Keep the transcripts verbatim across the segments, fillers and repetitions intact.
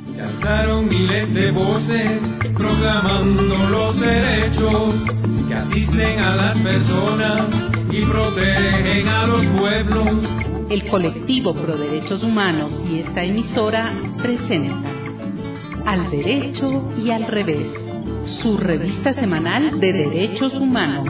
Se alzaron miles de voces proclamando los derechos que asisten a las personas y protegen a los pueblos. El colectivo Pro Derechos Humanos y esta emisora presentan Al Derecho y al Revés, su revista semanal de derechos humanos.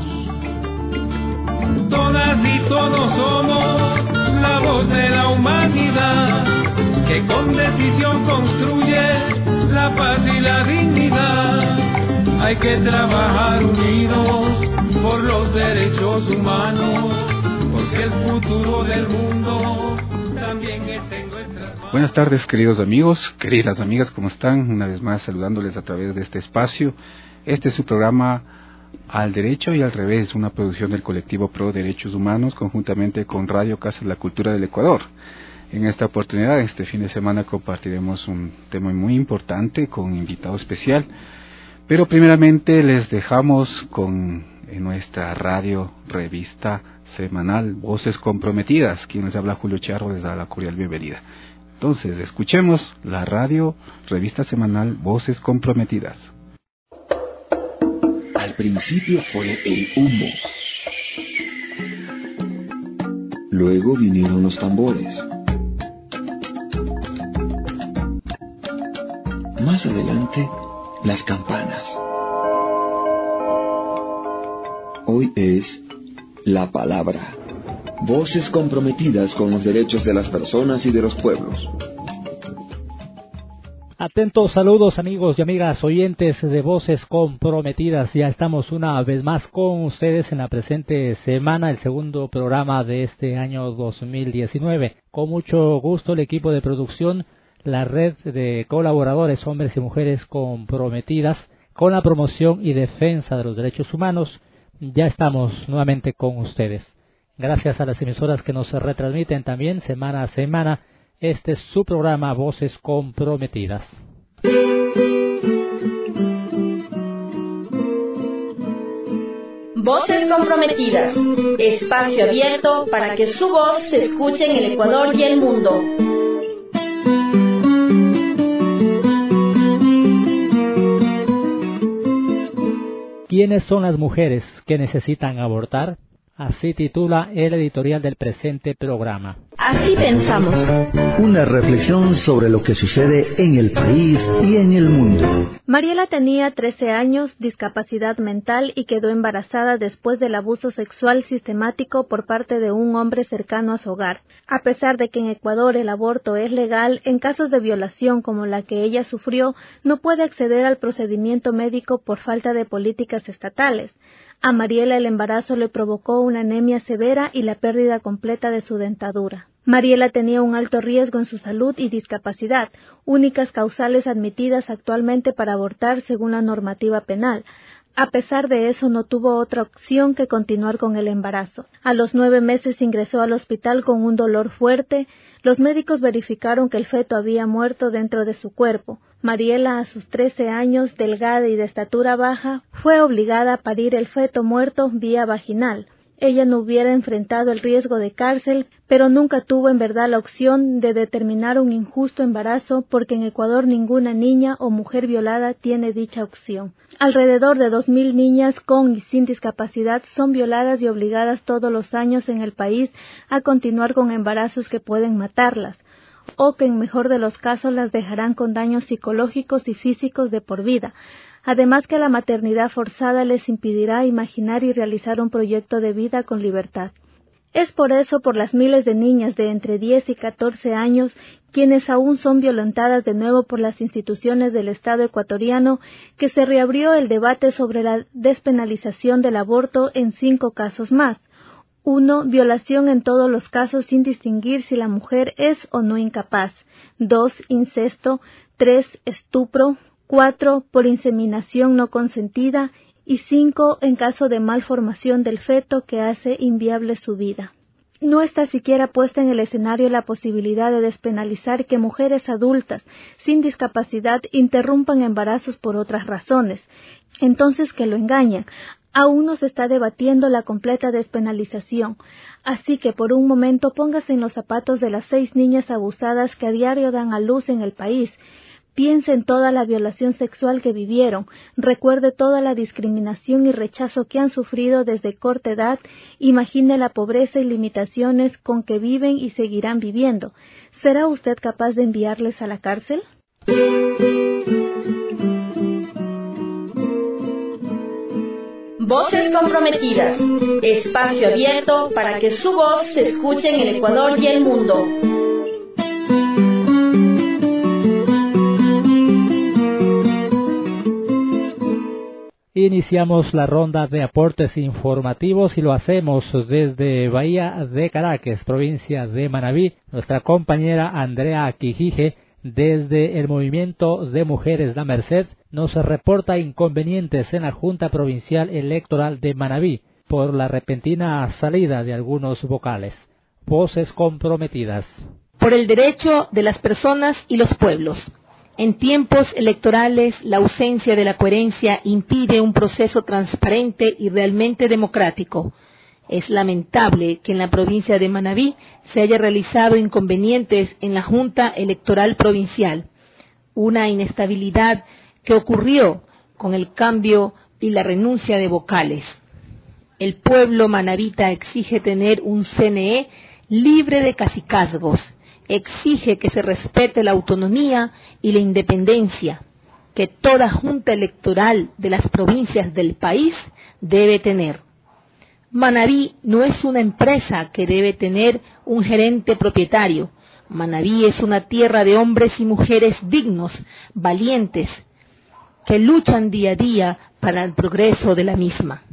Todas y todos somos la voz de la humanidad, que con decisión construye la paz y la dignidad. Hay que trabajar unidos por los derechos humanos, porque el futuro del mundo también está en nuestras manos. Buenas tardes, queridos amigos, queridas amigas, ¿cómo están? Una vez más saludándoles a través de este espacio. Este es su programa Al Derecho y al Revés, una producción del colectivo Pro Derechos Humanos conjuntamente con Radio Casa de la Cultura del Ecuador. En esta oportunidad, este fin de semana, compartiremos un tema muy importante con un invitado especial. Pero primeramente les dejamos con en nuestra radio revista semanal Voces Comprometidas. Quien les habla, Julio Charro, les da la cordial bienvenida. Entonces, escuchemos la radio revista semanal Voces Comprometidas. Al principio fue el humo. Luego vinieron los tambores. Más adelante, las campanas. Hoy es la palabra. Voces comprometidas con los derechos de las personas y de los pueblos. Atentos saludos, amigos y amigas oyentes de Voces Comprometidas. Ya estamos una vez más con ustedes en la presente semana, el segundo programa de este año dos mil diecinueve. Con mucho gusto el equipo de producción, la red de colaboradores, hombres y mujeres comprometidas con la promoción y defensa de los derechos humanos, ya estamos nuevamente con ustedes. Gracias a las emisoras que nos retransmiten también semana a semana este es su programa Voces Comprometidas. Voces Comprometidas, espacio abierto para que su voz se escuche en el Ecuador y el mundo. ¿Quiénes son las mujeres que necesitan abortar? Así titula el editorial del presente programa. Así pensamos. Una reflexión sobre lo que sucede en el país y en el mundo. Mariela tenía trece años, discapacidad mental y quedó embarazada después del abuso sexual sistemático por parte de un hombre cercano a su hogar. A pesar de que en Ecuador el aborto es legal, en casos de violación como la que ella sufrió, no puede acceder al procedimiento médico por falta de políticas estatales. A Mariela el embarazo le provocó una anemia severa y la pérdida completa de su dentadura. Mariela tenía un alto riesgo en su salud y discapacidad, únicas causales admitidas actualmente para abortar según la normativa penal. A pesar de eso, no tuvo otra opción que continuar con el embarazo. A los nueve meses ingresó al hospital con un dolor fuerte. Los médicos verificaron que el feto había muerto dentro de su cuerpo. Mariela, a sus trece años, delgada y de estatura baja, fue obligada a parir el feto muerto vía vaginal. Ella no hubiera enfrentado el riesgo de cárcel, pero nunca tuvo en verdad la opción de determinar un injusto embarazo porque en Ecuador ninguna niña o mujer violada tiene dicha opción. Alrededor de dos mil niñas con y sin discapacidad son violadas y obligadas todos los años en el país a continuar con embarazos que pueden matarlas, o que en mejor de los casos las dejarán con daños psicológicos y físicos de por vida. Además que la maternidad forzada les impedirá imaginar y realizar un proyecto de vida con libertad. Es por eso, por las miles de niñas de entre diez y catorce años, quienes aún son violentadas de nuevo por las instituciones del Estado ecuatoriano, que se reabrió el debate sobre la despenalización del aborto en cinco casos más. uno. Violación en todos los casos sin distinguir si la mujer es o no incapaz. dos. Incesto. tres. Estupro. cuatro. Por inseminación no consentida. Y cinco. En caso de malformación del feto que hace inviable su vida. No está siquiera puesta en el escenario la posibilidad de despenalizar que mujeres adultas sin discapacidad interrumpan embarazos por otras razones. Entonces, ¿qué lo engañan? Aún no se está debatiendo la completa despenalización, así que por un momento póngase en los zapatos de las seis niñas abusadas que a diario dan a luz en el país. Piense en toda la violación sexual que vivieron, recuerde toda la discriminación y rechazo que han sufrido desde corta edad, imagine la pobreza y limitaciones con que viven y seguirán viviendo. ¿Será usted capaz de enviarles a la cárcel? Voces comprometidas. Espacio abierto para que su voz se escuche en el Ecuador y el mundo. Iniciamos la ronda de aportes informativos y lo hacemos desde Bahía de Caracas, provincia de Manabí. Nuestra compañera Andrea Quijije, desde el Movimiento de Mujeres La Merced, nos reporta inconvenientes en la Junta Provincial Electoral de Manabí por la repentina salida de algunos vocales. Voces comprometidas. Por el derecho de las personas y los pueblos. En tiempos electorales, la ausencia de la coherencia impide un proceso transparente y realmente democrático. Es lamentable que en la provincia de Manabí se haya realizado inconvenientes en la Junta Electoral Provincial, una inestabilidad que ocurrió con el cambio y la renuncia de vocales. El pueblo manabita exige tener un C N E libre de cacicazgos, exige que se respete la autonomía y la independencia que toda junta electoral de las provincias del país debe tener. Manabí no es una empresa que debe tener un gerente propietario. Manabí es una tierra de hombres y mujeres dignos, valientes, que luchan día a día para el progreso de la misma.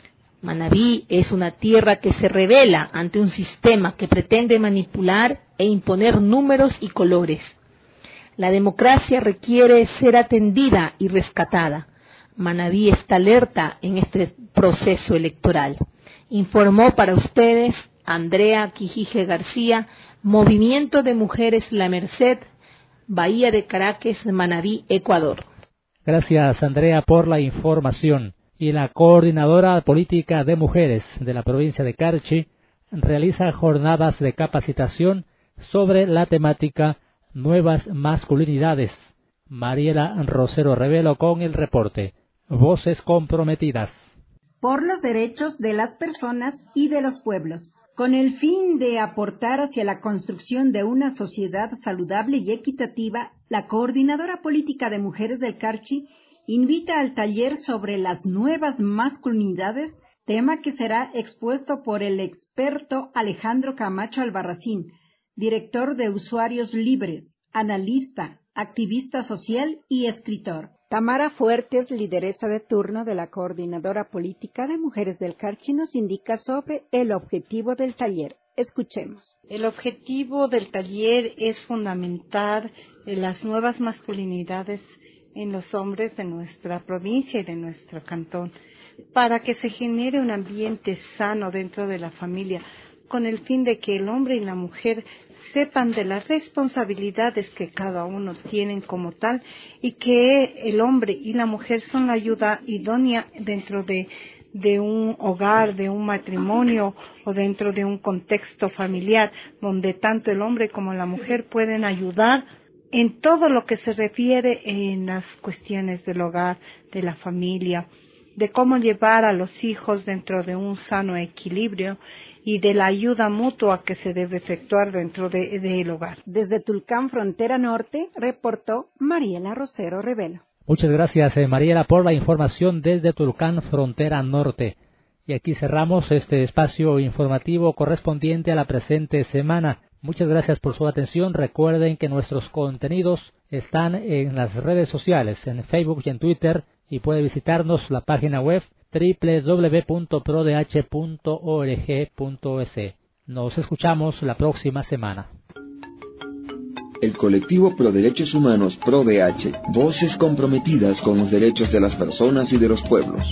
Manabí es una tierra que se revela ante un sistema que pretende manipular e imponer números y colores. La democracia requiere ser atendida y rescatada. Manabí está alerta en este proceso electoral. Informó para ustedes Andrea Quijije García, Movimiento de Mujeres La Merced, Bahía de Caracas, Manabí, Ecuador. Gracias, Andrea, por la información. Y la Coordinadora Política de Mujeres de la provincia de Carchi realiza jornadas de capacitación sobre la temática Nuevas Masculinidades. Mariela Rosero Revelo con el reporte. Voces comprometidas. Por los derechos de las personas y de los pueblos, con el fin de aportar hacia la construcción de una sociedad saludable y equitativa, la Coordinadora Política de Mujeres del Carchi invita al taller sobre las nuevas masculinidades, tema que será expuesto por el experto Alejandro Camacho Albarracín, director de Usuarios Libres, analista, activista social y escritor. Tamara Fuertes, lideresa de turno de la Coordinadora Política de Mujeres del Carchi, nos indica sobre el objetivo del taller. Escuchemos. El objetivo del taller es fundamentar las nuevas masculinidades en los hombres de nuestra provincia y de nuestro cantón, para que se genere un ambiente sano dentro de la familia, con el fin de que el hombre y la mujer sepan de las responsabilidades que cada uno tienen como tal, y que el hombre y la mujer son la ayuda idónea dentro de, de un hogar, de un matrimonio o dentro de un contexto familiar, donde tanto el hombre como la mujer pueden ayudar en todo lo que se refiere en las cuestiones del hogar, de la familia, de cómo llevar a los hijos dentro de un sano equilibrio y de la ayuda mutua que se debe efectuar dentro de, de el hogar. Desde Tulcán, frontera norte, reportó Mariela Rosero Revelo. Muchas gracias, eh, Mariela, por la información desde Tulcán, frontera norte. Y aquí cerramos este espacio informativo correspondiente a la presente semana. Muchas gracias por su atención. Recuerden que nuestros contenidos están en las redes sociales, en Facebook y en Twitter, y puede visitarnos la página web doble u doble u doble u punto pro d h punto org punto es. Nos escuchamos la próxima semana. El colectivo Pro Derechos Humanos Pro D H, voces comprometidas con los derechos de las personas y de los pueblos.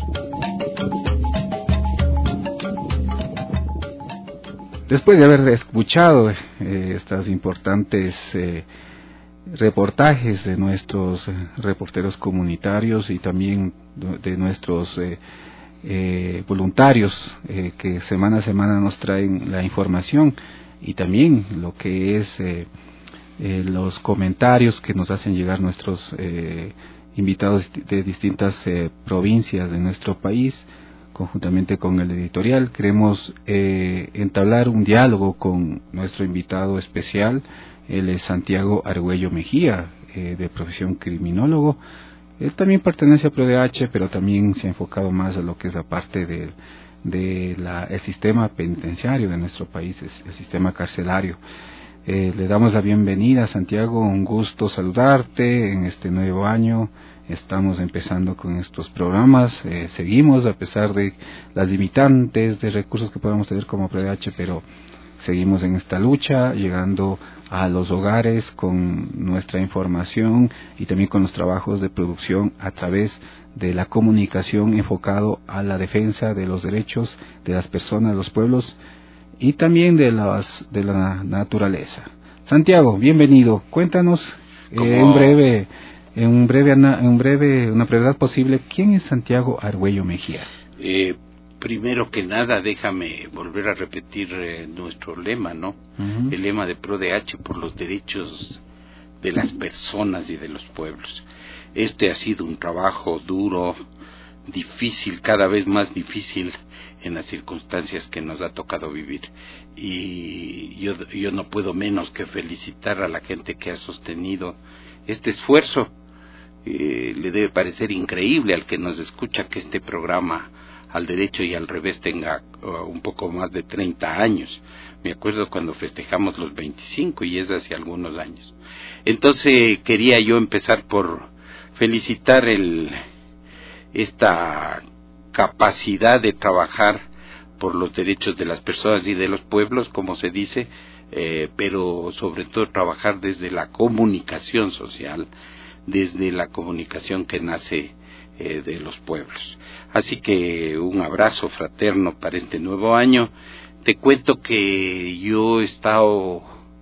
Después de haber escuchado eh, estas importantes eh, reportajes de nuestros eh, reporteros comunitarios y también de nuestros eh, eh, voluntarios eh, que semana a semana nos traen la información, y también lo que es eh, eh, los comentarios que nos hacen llegar nuestros eh, invitados de distintas eh, provincias de nuestro país, conjuntamente con el editorial. Queremos eh, entablar un diálogo con nuestro invitado especial. Él es Santiago Argüello Mejía, eh, de profesión criminólogo. Él también pertenece a ProDH, pero también se ha enfocado más a lo que es la parte del de la, el sistema penitenciario de nuestro país, el sistema carcelario. Eh, le damos la bienvenida, Santiago, un gusto saludarte en este nuevo año. Estamos empezando con estos programas, eh, seguimos a pesar de las limitantes de recursos que podamos tener como ProDH, pero seguimos en esta lucha, llegando a los hogares con nuestra información y también con los trabajos de producción a través de la comunicación enfocado a la defensa de los derechos de las personas, de los pueblos y también de las de la naturaleza. Santiago, bienvenido. Cuéntanos eh, en breve, en un breve, en un breve, una brevedad posible, ¿quién es Santiago Argüello Mejía? Eh, primero que nada, déjame volver a repetir eh, nuestro lema, ¿no? Uh-huh. El lema de ProDH, por los derechos de las personas y de los pueblos. Este ha sido un trabajo duro, difícil, cada vez más difícil en las circunstancias que nos ha tocado vivir. Y yo, yo no puedo menos que felicitar a la gente que ha sostenido este esfuerzo. Eh, le debe parecer increíble al que nos escucha que este programa Al Derecho y al Revés tenga uh, un poco más de treinta años. Me acuerdo cuando festejamos los veinticinco y es hace algunos años. Entonces quería yo empezar por felicitar el, esta capacidad de trabajar por los derechos de las personas y de los pueblos, como se dice, eh, pero sobre todo trabajar desde la comunicación social, desde la comunicación que nace eh, de los pueblos. Así que un abrazo fraterno para este nuevo año. Te cuento que yo he estado...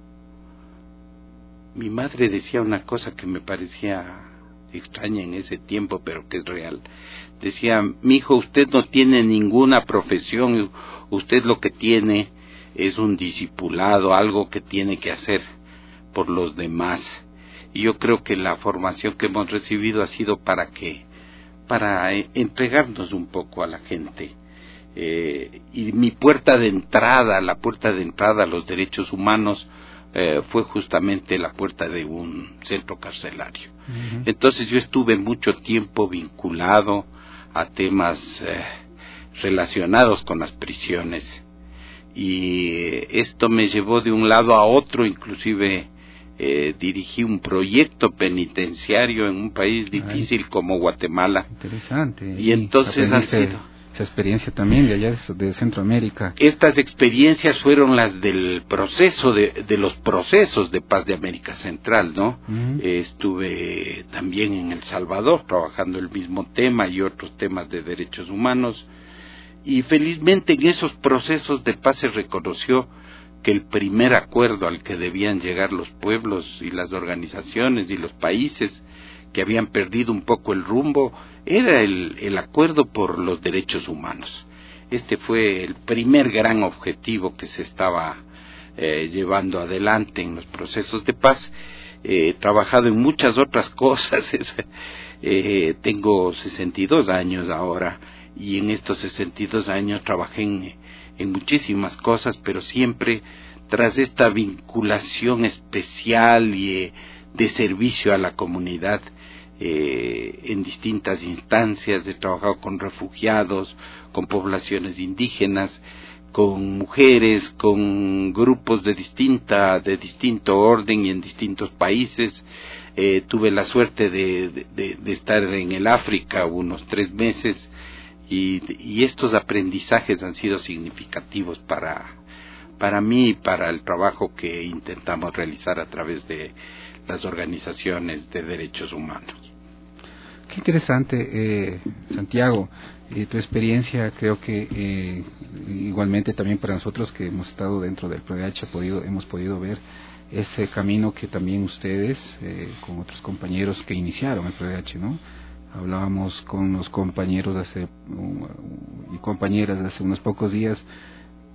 Mi madre decía una cosa que me parecía extraña en ese tiempo, pero que es real. Decía: mi hijo, usted no tiene ninguna profesión, usted lo que tiene es un discipulado, algo que tiene que hacer por los demás. Y yo creo que la formación que hemos recibido ha sido para que, para eh, entregarnos un poco a la gente. Eh, y mi puerta de entrada, la puerta de entrada a los derechos humanos, Eh, fue justamente la puerta de un centro carcelario. Uh-huh. Entonces yo estuve mucho tiempo vinculado a temas eh, relacionados con las prisiones y esto me llevó de un lado a otro, inclusive eh, dirigí un proyecto penitenciario en un país difícil Ay, como Guatemala. Interesante. Y, y entonces han sido... Esa experiencia también de allá de Centroamérica. Estas experiencias fueron las del proceso de, de los procesos de paz de América Central, ¿no? Uh-huh. Eh, estuve también en El Salvador trabajando el mismo tema y otros temas de derechos humanos y felizmente en esos procesos de paz se reconoció que el primer acuerdo al que debían llegar los pueblos y las organizaciones y los países que habían perdido un poco el rumbo era el, el acuerdo por los derechos humanos. Este fue el primer gran objetivo que se estaba eh, llevando adelante en los procesos de paz. Eh, he trabajado en muchas otras cosas, eh, tengo sesenta y dos años ahora y en estos sesenta y dos años trabajé en, en muchísimas cosas, pero siempre tras esta vinculación especial y eh, de servicio a la comunidad. Eh, en distintas instancias he trabajado con refugiados, con poblaciones indígenas, con mujeres, con grupos de distinta, de distinto orden y en distintos países. Eh, tuve la suerte de, de, de estar en el África unos tres meses y, y estos aprendizajes han sido significativos para, para mí y para el trabajo que intentamos realizar a través de las organizaciones de derechos humanos. Qué interesante, eh, Santiago, eh, tu experiencia. Creo que eh, igualmente también para nosotros que hemos estado dentro del ProDH podido, hemos podido ver ese camino que también ustedes, eh, con otros compañeros que iniciaron el ProDH, ¿no? Hablábamos con los compañeros hace, um, y compañeras hace unos pocos días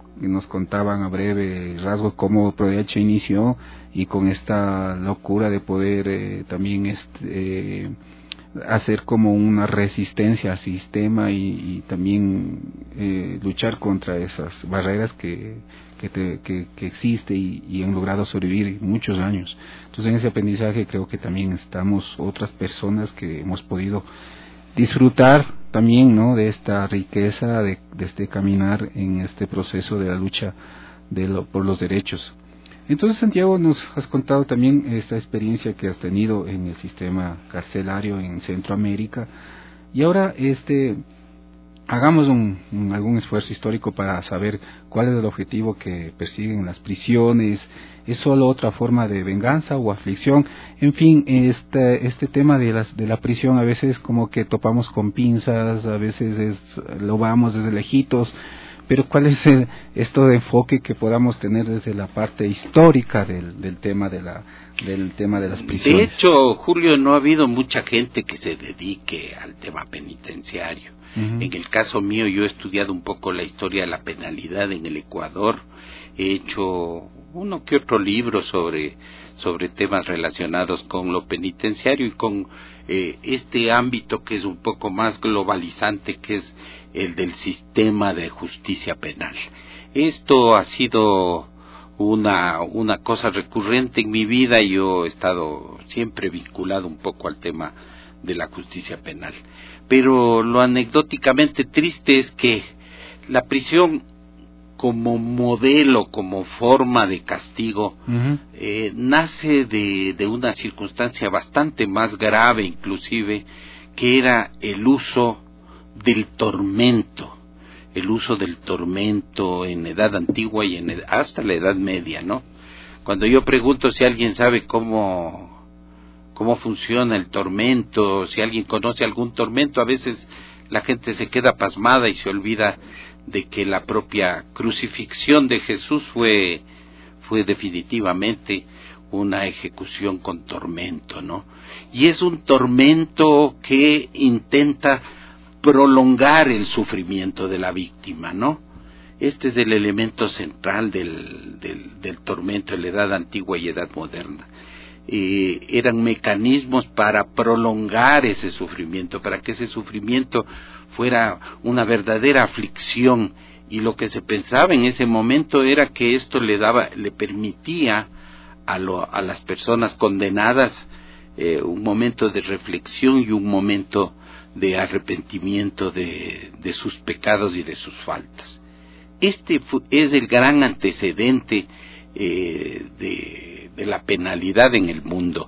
nos contaban a breve rasgos cómo Pro D H inició, y con esta locura de poder eh, también este, eh, hacer como una resistencia al sistema, y, y también eh, luchar contra esas barreras que que, te, que, que existe, y, y han logrado sobrevivir muchos años. Entonces, en ese aprendizaje creo que también estamos otras personas que hemos podido disfrutar también, ¿no?, de esta riqueza, de, de este caminar en este proceso de la lucha de lo, por los derechos. Entonces, Santiago, nos has contado también esta experiencia que has tenido en el sistema carcelario en Centroamérica, y ahora este hagamos un, un, algún esfuerzo histórico para saber cuál es el objetivo que persiguen las prisiones. ¿Es solo otra forma de venganza o aflicción? En fin, este este tema de las de la prisión a veces como que topamos con pinzas, a veces es, lo vamos desde lejitos, pero ¿cuál es el, esto de enfoque que podamos tener desde la parte histórica del, del tema de la del tema de las prisiones? De hecho, Julio, no ha habido mucha gente que se dedique al tema penitenciario. Uh-huh. En el caso mío, yo he estudiado un poco la historia de la penalidad en el Ecuador. He hecho uno que otro libro sobre sobre temas relacionados con lo penitenciario y con eh, este ámbito que es un poco más globalizante, que es el del sistema de justicia penal. Esto ha sido una una cosa recurrente en mi vida, y yo he estado siempre vinculado un poco al tema de la justicia penal. Pero lo anecdóticamente triste es que la prisión como modelo, como forma de castigo, uh-huh. eh, nace de, de una circunstancia bastante más grave inclusive, que era el uso del tormento, el uso del tormento en edad antigua y en ed- hasta la edad media, ¿no? Cuando yo pregunto si alguien sabe cómo, cómo funciona el tormento, si alguien conoce algún tormento, a veces la gente se queda pasmada y se olvida de que la propia crucifixión de Jesús fue fue definitivamente una ejecución con tormento, ¿no? Y es un tormento que intenta prolongar el sufrimiento de la víctima, ¿no? Este es el elemento central del, del, del tormento en la edad antigua y edad moderna. Eh, eran mecanismos para prolongar ese sufrimiento, para que ese sufrimiento fuera una verdadera aflicción, y lo que se pensaba en ese momento era que esto le daba, le permitía a, lo, a las personas condenadas eh, un momento de reflexión y un momento de arrepentimiento de, de sus pecados y de sus faltas. Este fu- es el gran antecedente eh, de, de la penalidad en el mundo.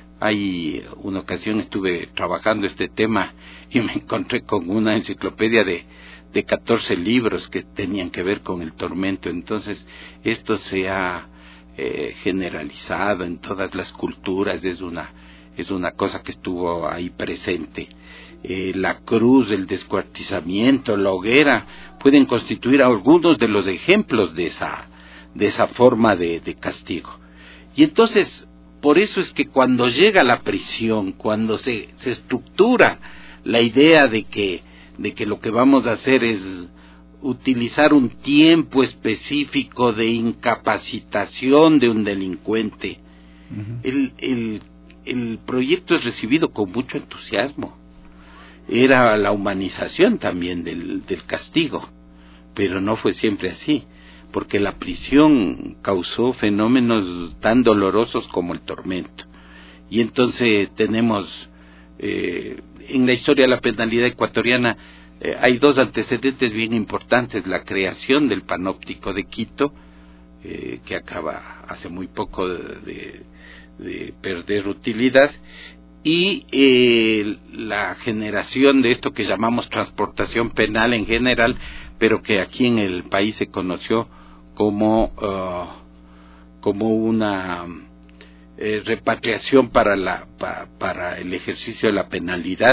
Hay una ocasión estuve trabajando este tema y me encontré con una enciclopedia de, de catorce libros que tenían que ver con el tormento. Entonces, esto se ha eh, generalizado en todas las culturas, es una, es una cosa que estuvo ahí presente. Eh, la cruz, el descuartizamiento, la hoguera, pueden constituir algunos de los ejemplos de esa, de esa forma de, de castigo. Y entonces, por eso es que cuando llega la prisión, cuando se, se estructura la idea de que, de que lo que vamos a hacer es utilizar un tiempo específico de incapacitación de un delincuente, uh-huh. el, el, el proyecto es recibido con mucho entusiasmo. Era la humanización también del, del castigo, pero no fue siempre así, porque la prisión causó fenómenos tan dolorosos como el tormento. Y entonces tenemos, eh, en la historia de la penalidad ecuatoriana, eh, hay dos antecedentes bien importantes: la creación del Panóptico de Quito, eh, que acaba hace muy poco de, de, de perder utilidad, y eh, la generación de esto que llamamos transportación penal en general, pero que aquí en el país se conoció como uh, como una eh, repatriación para la pa, para el ejercicio de la penalidad.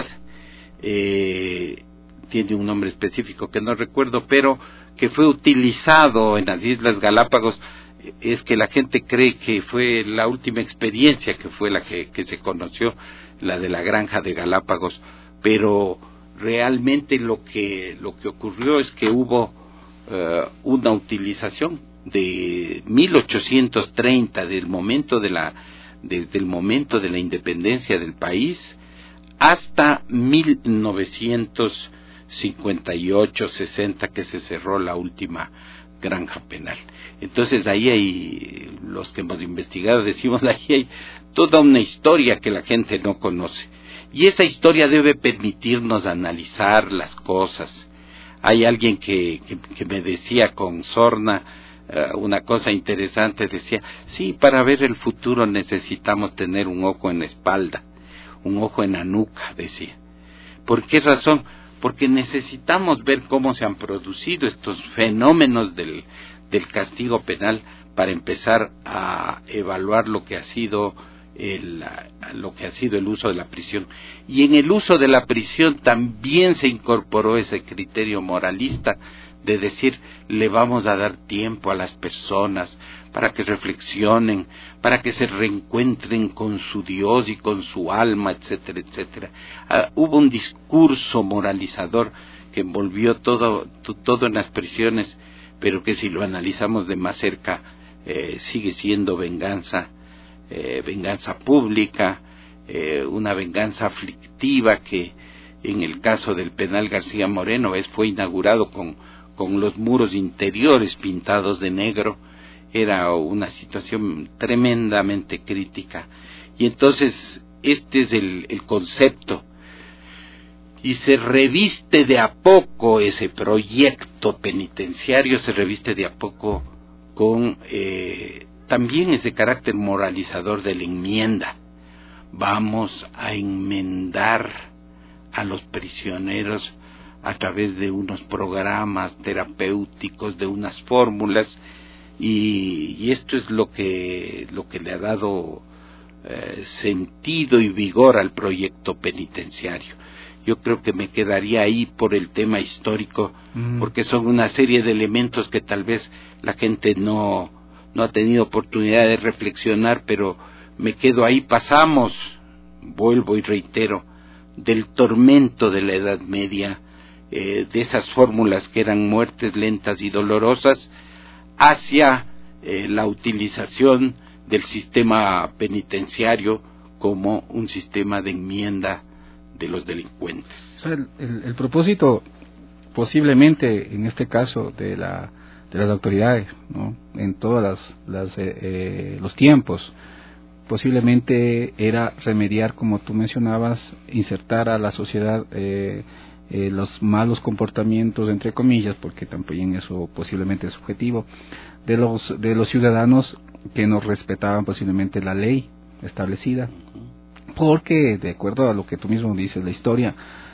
Eh, tiene un nombre específico que no recuerdo, pero que fue utilizado en las Islas Galápagos. Es que la gente cree que fue la última experiencia, que fue la que, que se conoció, la de la granja de Galápagos, pero realmente lo que lo que ocurrió es que hubo uh, una utilización de mil ochocientos treinta, del momento de la, desde el momento de la independencia del país, hasta mil novecientos cincuenta y ocho, sesenta, que se cerró la última granja penal. Entonces ahí hay, los que hemos investigado decimos, ahí hay toda una historia que la gente no conoce, y esa historia debe permitirnos analizar las cosas. Hay alguien que, que, que me decía con sorna uh, una cosa interesante, decía, sí, para ver el futuro necesitamos tener un ojo en la espalda, un ojo en la nuca, decía. ¿Por qué razón? Porque necesitamos ver cómo se han producido estos fenómenos del, del castigo penal para empezar a evaluar lo que ha sido el, lo que ha sido el uso de la prisión. Y en el uso de la prisión también se incorporó ese criterio moralista de decir, le vamos a dar tiempo a las personas para que reflexionen, para que se reencuentren con su Dios y con su alma, etcétera, etcétera. Uh, hubo un discurso moralizador que envolvió todo, todo en las prisiones, pero que si lo analizamos de más cerca, eh, sigue siendo venganza, eh, venganza pública, eh, una venganza aflictiva que en el caso del penal García Moreno es, fue inaugurado con, con los muros interiores pintados de negro. Era una situación tremendamente crítica. Y entonces este es el, el concepto. Y se reviste de a poco ese proyecto penitenciario, se reviste de a poco con eh, también ese carácter moralizador de la enmienda. Vamos a enmendar a los prisioneros a través de unos programas terapéuticos, de unas fórmulas. Y, y esto es lo que lo que le ha dado eh, sentido y vigor al proyecto penitenciario. Yo creo que me quedaría ahí por el tema histórico, mm. porque son una serie de elementos que tal vez la gente no no ha tenido oportunidad de reflexionar, pero me quedo ahí. Pasamos, vuelvo y reitero, del tormento de la Edad Media, eh, de esas fórmulas que eran muertes lentas y dolorosas, hacia eh, la utilización del sistema penitenciario como un sistema de enmienda de los delincuentes. O sea, el, el, el propósito posiblemente en este caso de la de las autoridades, ¿no?, en todas las, las eh, eh, los tiempos, posiblemente era remediar, como tú mencionabas, insertar a la sociedad eh, Eh, los malos comportamientos, entre comillas, porque también eso posiblemente es subjetivo, de los de los ciudadanos que no respetaban posiblemente la ley establecida, porque de acuerdo a lo que tú mismo dices, la historia,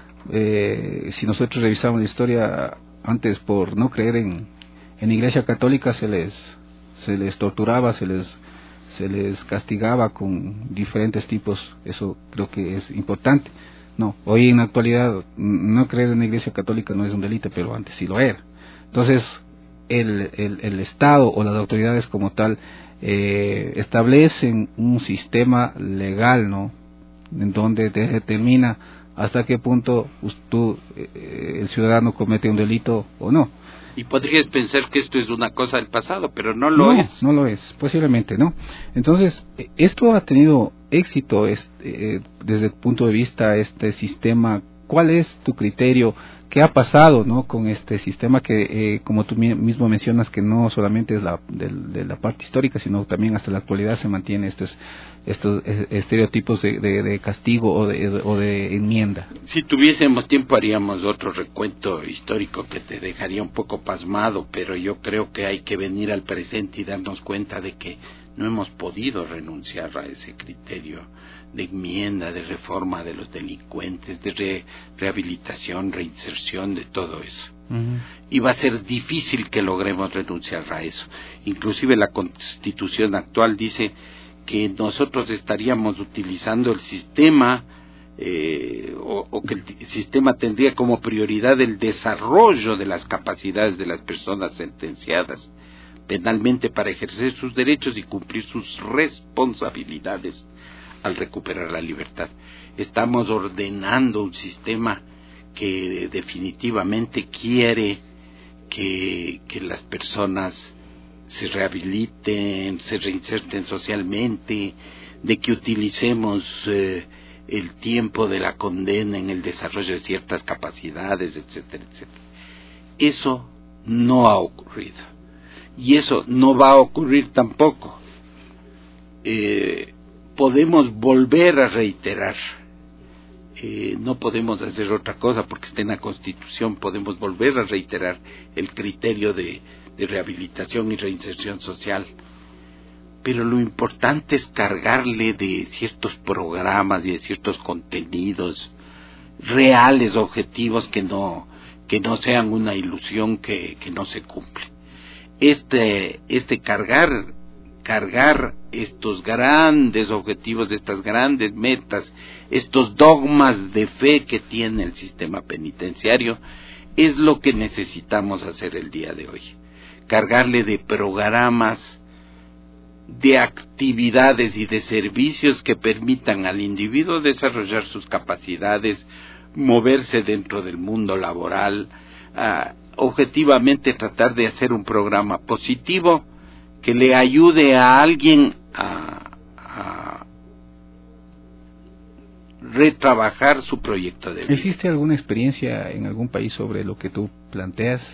eh, si nosotros revisamos la historia, antes por no creer en en la Iglesia Católica se les se les torturaba, se les se les castigaba con diferentes tipos. Eso creo que es importante. No, hoy en la actualidad no creer en la Iglesia Católica no es un delito, pero antes sí lo era. Entonces el, el, el Estado o las autoridades como tal eh, establecen un sistema legal, ¿no?, en donde determina hasta qué punto tú, eh, el ciudadano comete un delito o no. Y podrías pensar que esto es una cosa del pasado, pero no lo no, es. No lo es, posiblemente no. Entonces, esto ha tenido éxito este, eh, desde el punto de vista este sistema. ¿Cuál es tu criterio? ¿Qué ha pasado, no, con este sistema que, eh, como tú mismo mencionas, que no solamente es la de, de la parte histórica, sino también hasta la actualidad se mantiene estos estos estereotipos de, de, de castigo o de, o de enmienda? Si tuviésemos tiempo haríamos otro recuento histórico que te dejaría un poco pasmado, pero yo creo que hay que venir al presente y darnos cuenta de que no hemos podido renunciar a ese criterio de enmienda, de reforma de los delincuentes, de re, rehabilitación, reinserción, de todo eso. Uh-huh. Y va a ser difícil que logremos renunciar a eso. Inclusive la Constitución actual dice que nosotros estaríamos utilizando el sistema eh, o, o que el sistema tendría como prioridad el desarrollo de las capacidades de las personas sentenciadas penalmente para ejercer sus derechos y cumplir sus responsabilidades al recuperar la libertad. Estamos ordenando un sistema que definitivamente quiere que, que las personas se rehabiliten, se reinserten socialmente, de que utilicemos eh, el tiempo de la condena en el desarrollo de ciertas capacidades, etcétera, etcétera. Eso no ha ocurrido. Y eso no va a ocurrir tampoco. Eh, podemos volver a reiterar, eh, no podemos hacer otra cosa porque está en la Constitución, podemos volver a reiterar el criterio de, de rehabilitación y reinserción social, pero lo importante es cargarle de ciertos programas y de ciertos contenidos reales, objetivos, que no, que no sean una ilusión que, que no se cumple. Este, este cargar, cargar estos grandes objetivos, estas grandes metas, estos dogmas de fe que tiene el sistema penitenciario, es lo que necesitamos hacer el día de hoy. Cargarle de programas, de actividades y de servicios que permitan al individuo desarrollar sus capacidades, moverse dentro del mundo laboral, uh, objetivamente tratar de hacer un programa positivo que le ayude a alguien a, a retrabajar su proyecto de vida. ¿Existe alguna experiencia en algún país sobre lo que tú planteas?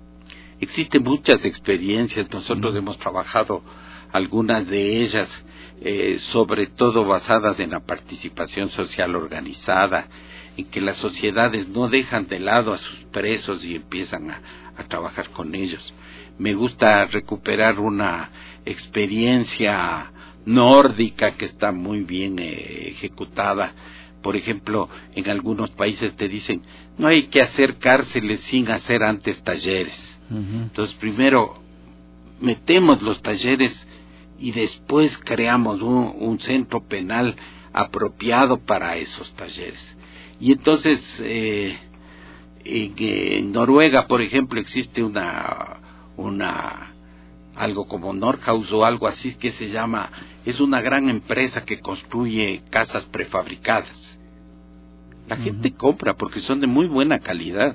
Existen muchas experiencias, nosotros mm. hemos trabajado algunas de ellas, eh, sobre todo basadas en la participación social organizada, en que las sociedades no dejan de lado a sus presos y empiezan a, a trabajar con ellos. Me gusta recuperar una experiencia nórdica que está muy bien eh, ejecutada. Por ejemplo, en algunos países te dicen, no hay que hacer cárceles sin hacer antes talleres. Uh-huh. Entonces, primero metemos los talleres y después creamos un, un centro penal apropiado para esos talleres. Y entonces, eh, en, en Noruega, por ejemplo, existe una, una, algo como Norhaus o algo así que se llama, es una gran empresa que construye casas prefabricadas. La uh-huh. gente compra porque son de muy buena calidad.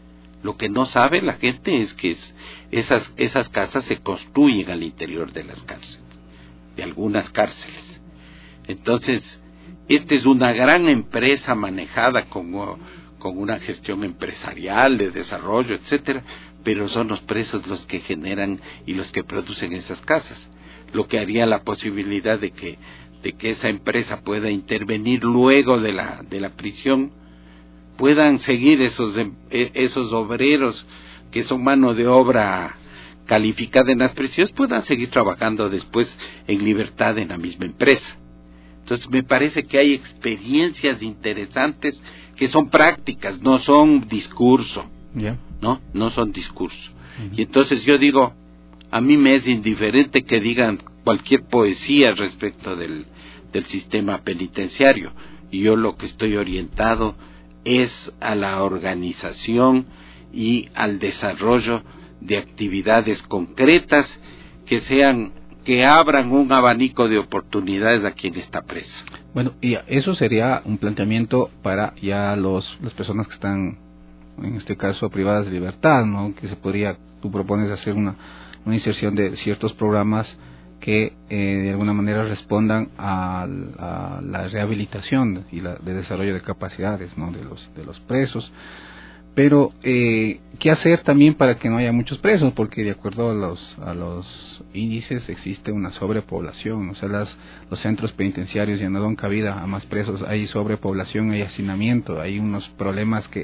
Lo que no sabe la gente es que es, esas, esas casas se construyen al interior de las cárceles, de algunas cárceles. Entonces, esta es una gran empresa manejada con, con una gestión empresarial, de desarrollo, etcétera, pero son los presos los que generan y los que producen esas casas, lo que haría la posibilidad de que, de que esa empresa pueda intervenir luego de la, de la prisión, puedan seguir esos, esos obreros que son mano de obra calificada en las prisiones, puedan seguir trabajando después en libertad en la misma empresa. Entonces me parece que hay experiencias interesantes que son prácticas, no son discurso, yeah. no, no son discurso. Uh-huh. Y entonces yo digo, a mí me es indiferente que digan cualquier poesía respecto del, del sistema penitenciario. Y yo lo que estoy orientado es a la organización y al desarrollo de actividades concretas que sean, que abran un abanico de oportunidades a quien está preso. Bueno, y eso sería un planteamiento para ya los las personas que están, en este caso, privadas de libertad, ¿no? Que se podría, tú propones hacer una, una inserción de ciertos programas que eh, de alguna manera respondan a, a la rehabilitación y la de desarrollo de capacidades, ¿no? de los de los presos. Pero eh, ¿qué hacer también para que no haya muchos presos? Porque de acuerdo a los a los índices existe una sobrepoblación, o sea, las los centros penitenciarios ya no dan cabida a más presos, hay sobrepoblación, hay hacinamiento, hay unos problemas que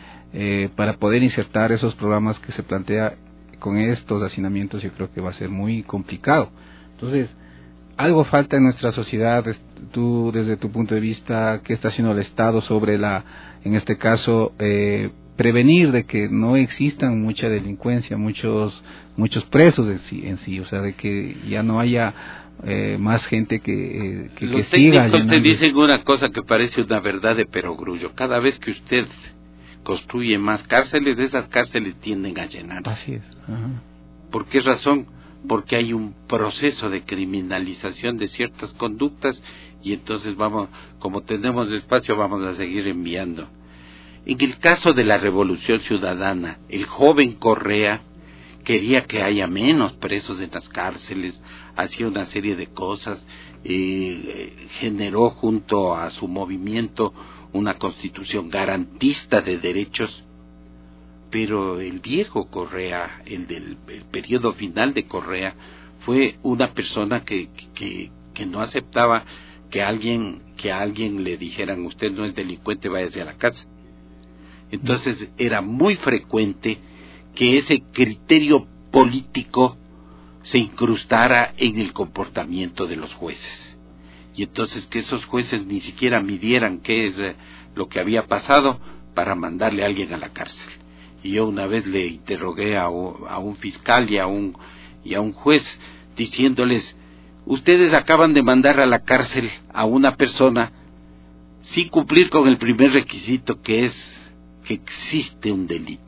eh, para poder insertar esos programas que se plantea con estos hacinamientos, yo creo que va a ser muy complicado. Entonces, algo falta en nuestra sociedad. Tú, desde tu punto de vista, ¿qué está haciendo el Estado sobre la, en este caso, eh, prevenir de que no existan mucha delincuencia, muchos muchos presos en sí, en sí, o sea, de que ya no haya eh, más gente que, eh, que, Los que siga técnicos llenando. te dicen una cosa que parece una verdad de perogrullo. Cada vez que usted construye más cárceles, esas cárceles tienden a llenarse. Así es. Ajá. ¿Por qué razón? Porque hay un proceso de criminalización de ciertas conductas y entonces vamos, como tenemos espacio, vamos a seguir enviando. En el caso de la Revolución Ciudadana, el joven Correa quería que haya menos presos en las cárceles, hacía una serie de cosas, eh, generó junto a su movimiento una constitución garantista de derechos, pero el viejo Correa, el del el periodo final de Correa, fue una persona que, que, que no aceptaba que alguien, que a alguien le dijeran, usted no es delincuente, váyase a la cárcel. Entonces era muy frecuente que ese criterio político se incrustara en el comportamiento de los jueces. Y entonces que esos jueces ni siquiera midieran qué es eh, lo que había pasado para mandarle a alguien a la cárcel. Y yo una vez le interrogué a, a un fiscal y a un, y a un juez diciéndoles, ustedes acaban de mandar a la cárcel a una persona sin cumplir con el primer requisito, que es que existe un delito.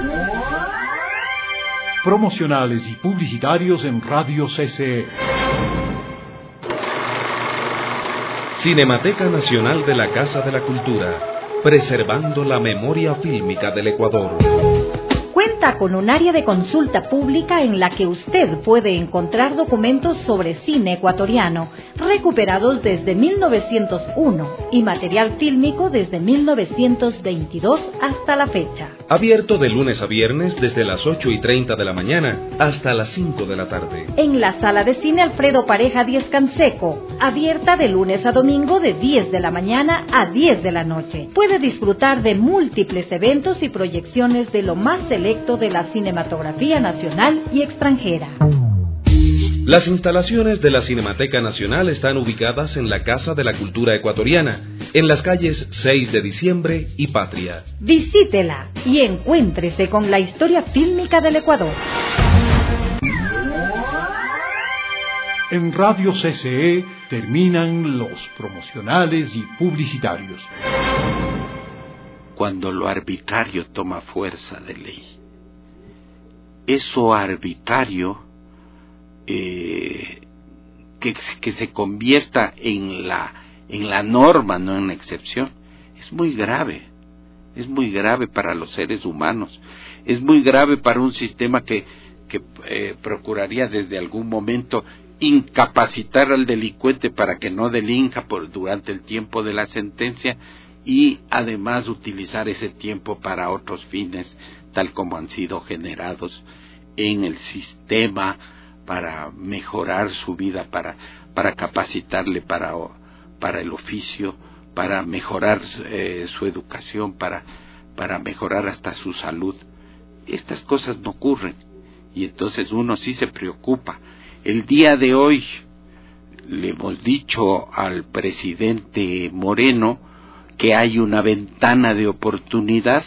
Promocionales y publicitarios en Radio C C E. Cinemateca Nacional de la Casa de la Cultura, preservando la memoria fílmica del Ecuador. Cuenta con un área de consulta pública en la que usted puede encontrar documentos sobre cine ecuatoriano, recuperados desde mil novecientos uno, y material fílmico desde mil novecientos veintidós hasta la fecha. Abierto de lunes a viernes desde las ocho y treinta de la mañana hasta las cinco de la tarde. En la Sala de Cine Alfredo Pareja Díez Canseco, abierta de lunes a domingo de diez de la mañana a diez de la noche. Puede disfrutar de múltiples eventos y proyecciones de lo más selecto de la cinematografía nacional y extranjera. Las instalaciones de la Cinemateca Nacional están ubicadas en la Casa de la Cultura Ecuatoriana, en las calles seis de diciembre y Patria. Visítela y encuéntrese con la historia fílmica del Ecuador. En Radio C C E terminan los promocionales y publicitarios. Cuando lo arbitrario toma fuerza de ley, eso arbitrario eh, que, que se convierta en la en la norma, no en la excepción, es muy grave, es muy grave para los seres humanos, es muy grave para un sistema que, que eh, procuraría desde algún momento incapacitar al delincuente para que no delinca por, durante el tiempo de la sentencia, y además utilizar ese tiempo para otros fines, tal como han sido generados en el sistema, para mejorar su vida, para, para capacitarle para, para el oficio, para mejorar eh, su educación, para, para mejorar hasta su salud. Estas cosas no ocurren, y entonces uno sí se preocupa. El día de hoy le hemos dicho al presidente Moreno que hay una ventana de oportunidad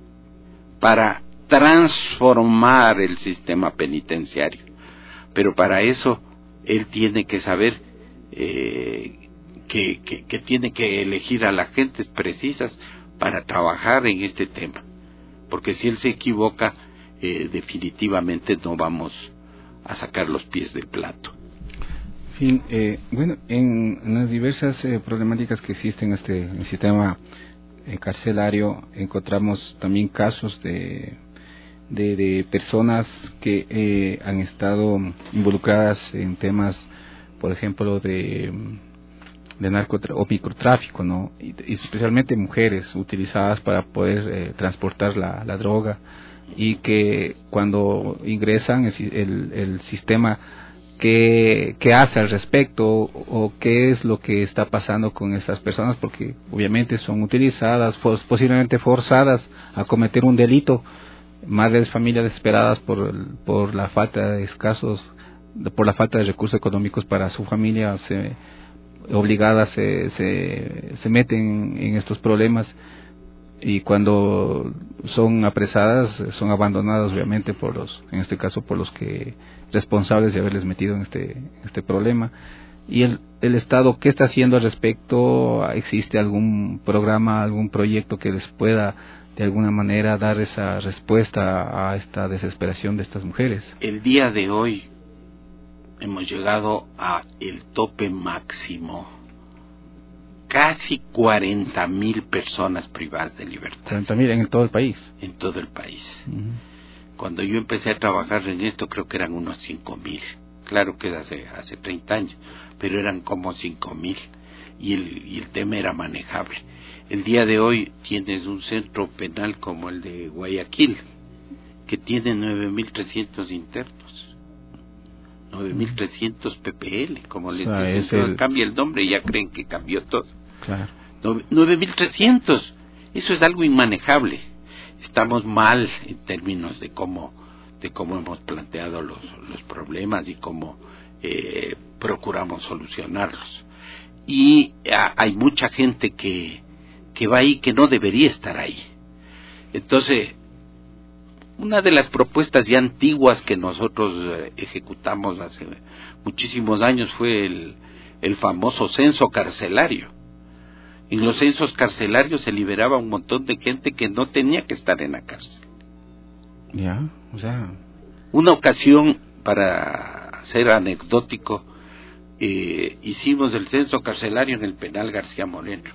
para transformar el sistema penitenciario, pero para eso él tiene que saber eh, que, que, que tiene que elegir a las gentes precisas para trabajar en este tema, porque si él se equivoca, eh, definitivamente no vamos a sacar los pies del plato. Fin, eh, bueno, en, en las diversas eh, problemáticas que existen en este en el sistema eh, carcelario, encontramos también casos de, de, de personas que eh, han estado involucradas en temas, por ejemplo, de, de narco o microtráfico, ¿no? Y, y especialmente mujeres utilizadas para poder eh, transportar la, la droga, y que cuando ingresan el, el, el sistema, ¿Qué, qué hace al respecto o qué es lo que está pasando con estas personas? Porque obviamente son utilizadas, posiblemente forzadas a cometer un delito, madres, familias desesperadas por, por la falta de escasos, por la falta de recursos económicos para su familia, se, obligadas se, se, se meten en estos problemas, y cuando son apresadas son abandonadas obviamente por los, en este caso por los que responsables de haberles metido en este, este problema. Y el, el Estado, ¿qué está haciendo al respecto? ¿Existe algún programa, algún proyecto que les pueda de alguna manera dar esa respuesta a esta desesperación de estas mujeres? El día de hoy hemos llegado a el tope máximo casi cuarenta mil personas privadas de libertad. cuarenta mil en todo el país. En todo el país. Uh-huh. Cuando yo empecé a trabajar en esto, creo que eran unos cinco mil. Claro que hace hace treinta años, pero eran como cinco mil. Y el, y el tema era manejable. El día de hoy tienes un centro penal como el de Guayaquil, que tiene nueve mil trescientos internos. nueve mil trescientos P P L, como les o sea, dicen, el... cambia el nombre y ya creen que cambió todo. Claro. nueve mil trescientos, eso es algo inmanejable. Estamos mal en términos de cómo de cómo hemos planteado los, los problemas y cómo eh, procuramos solucionarlos. Y a, hay mucha gente que, que va ahí que no debería estar ahí. Entonces, una de las propuestas ya antiguas que nosotros eh, ejecutamos hace muchísimos años fue el, el famoso censo carcelario. En los censos carcelarios se liberaba un montón de gente que no tenía que estar en la cárcel. Ya, o sea... Una ocasión, para ser anecdótico, eh, hicimos el censo carcelario en el penal García Moreno.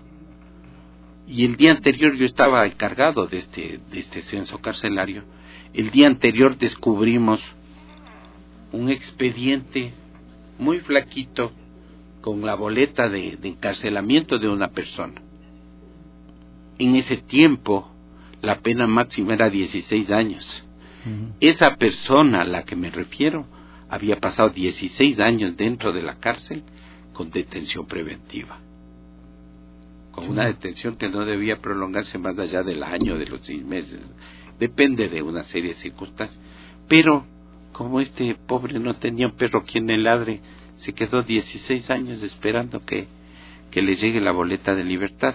Y el día anterior yo estaba encargado de este, de este censo carcelario. El día anterior descubrimos un expediente muy flaquito con la boleta de, de encarcelamiento de una persona. En ese tiempo la pena máxima era dieciséis años. Uh-huh. Esa persona a la que me refiero había pasado dieciséis años dentro de la cárcel con detención preventiva, con una detención que no debía prolongarse más allá del año, de los seis meses, depende de una serie de circunstancias. Pero como este pobre no tenía un perro quien le ladre, se quedó dieciséis años esperando que, que le llegue la boleta de libertad.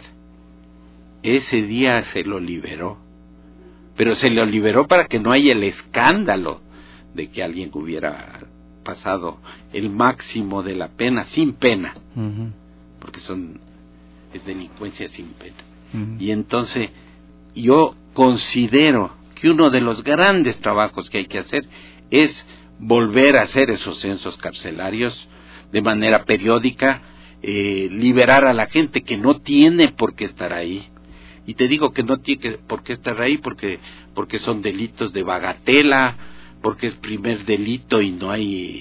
Ese día se lo liberó, pero se lo liberó para que no haya el escándalo de que alguien hubiera pasado el máximo de la pena sin pena, uh-huh. porque son es delincuencia sin pena. Uh-huh. Y entonces yo considero que uno de los grandes trabajos que hay que hacer es volver a hacer esos censos carcelarios de manera periódica, eh, liberar a la gente que no tiene por qué estar ahí. Y te digo que no tiene que, por qué estar ahí porque porque son delitos de bagatela, porque es primer delito y no hay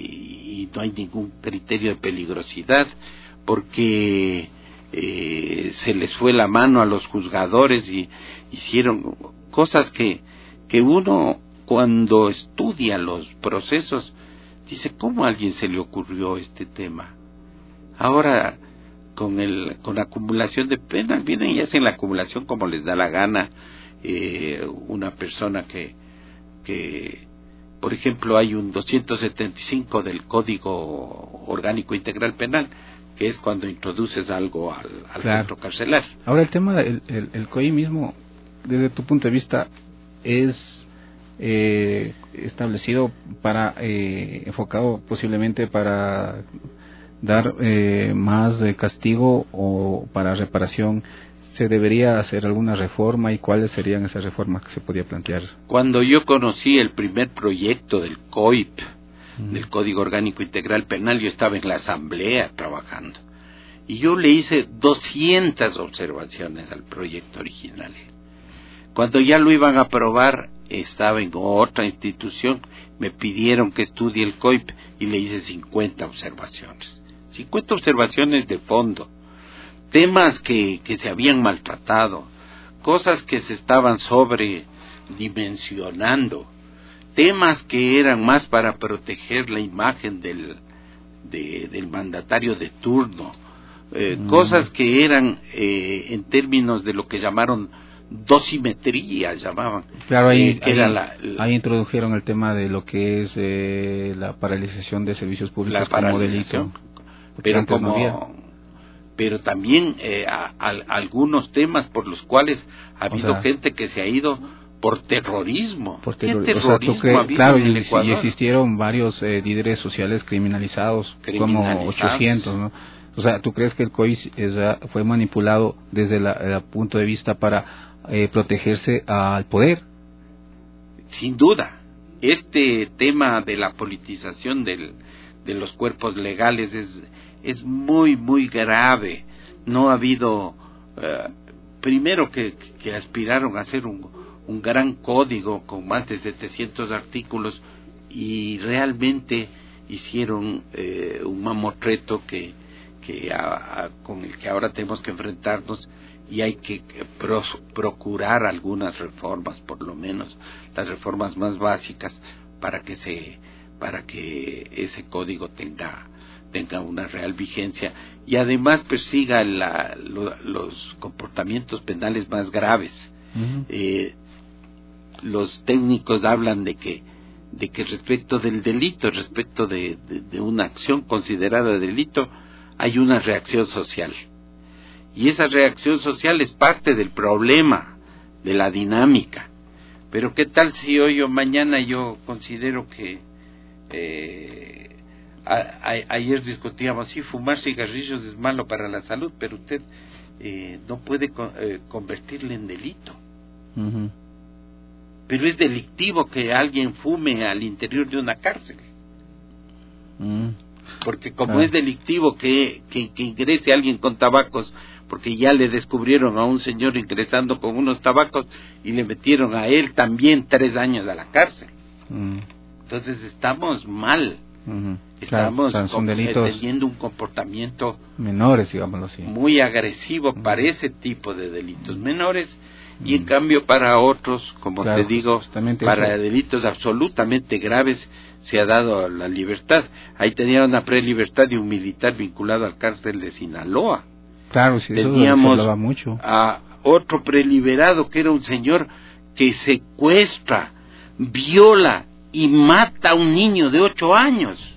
y no hay ningún criterio de peligrosidad, porque eh, se les fue la mano a los juzgadores y hicieron cosas que que uno cuando estudia los procesos dice, ¿cómo a alguien se le ocurrió este tema? Ahora con el con la acumulación de penas vienen y hacen la acumulación como les da la gana. Eh, una persona que que por ejemplo hay un doscientos setenta y cinco del Código Orgánico Integral Penal, que es cuando introduces algo al, al claro. centro carcelario. Ahora el tema el, el, el C O I mismo, desde tu punto de vista, es eh, establecido para eh, enfocado posiblemente para dar eh, más de castigo o para reparación. ¿Se debería hacer alguna reforma y cuáles serían esas reformas que se podía plantear? Cuando yo conocí el primer proyecto del C O I P, mm. del Código Orgánico Integral Penal, yo estaba en la asamblea trabajando y yo le hice doscientas observaciones al proyecto original. Cuando ya lo iban a aprobar, estaba en otra institución, me pidieron que estudie el C O I P y le hice cincuenta observaciones. cincuenta observaciones de fondo, temas que, que se habían maltratado, cosas que se estaban sobredimensionando, temas que eran más para proteger la imagen del, de, del mandatario de turno, eh, mm. cosas que eran eh, en términos de lo que llamaron dosimetría, llamaban. Claro, ahí, eh, que ahí, era la, la, ahí introdujeron el tema de lo que es eh, la paralización de servicios públicos como delito. Pero como no pero también eh, a, a, algunos temas por los cuales ha habido o sea, gente que se ha ido por terrorismo. Por terror, ¿Qué terrorismo o sea, crees, claro, y, y existieron varios eh, líderes sociales criminalizados, criminalizados, como ochocientos, ¿no? O sea, ¿tú crees que el C O I S fue manipulado desde la, el punto de vista para eh, protegerse al poder? Sin duda. Este tema de la politización del, de los cuerpos legales es es muy muy grave no ha habido, uh, primero que, que aspiraron a hacer un, un gran código con más de setecientos artículos y realmente hicieron eh, un mamotreto que, que a, a, con el que ahora tenemos que enfrentarnos, y hay que pro, procurar algunas reformas, por lo menos las reformas más básicas, para que se para que ese código tenga tenga una real vigencia y además persiga la, lo, los comportamientos penales más graves. Uh-huh. Eh, los técnicos hablan de que de que respecto del delito, respecto de, de, de una acción considerada delito, hay una reacción social. Y esa reacción social es parte del problema, de la dinámica. Pero ¿qué tal si hoy o mañana yo considero que eh, a, a, ayer discutíamos, sí, fumar cigarrillos es malo para la salud, pero usted eh, no puede co- eh, convertirle en delito. Uh-huh. Pero es delictivo que alguien fume al interior de una cárcel. Uh-huh. Porque como ah. es delictivo que, que, que ingrese alguien con tabacos, porque ya le descubrieron a un señor ingresando con unos tabacos y le metieron a él también tres años a la cárcel. Uh-huh. Entonces estamos mal. Uh-huh. Estamos claro, son delitos teniendo un comportamiento menores, digámoslo así, muy agresivo uh-huh. para ese tipo de delitos menores. Y en cambio para otros, como claro, te digo, para eso. Delitos absolutamente graves se ha dado la libertad. Ahí tenía una prelibertad de un militar vinculado al cártel de Sinaloa. Claro, sí, eso teníamos se hablaba mucho. A otro preliberado que era un señor que secuestra, viola y mata a un niño de ocho años.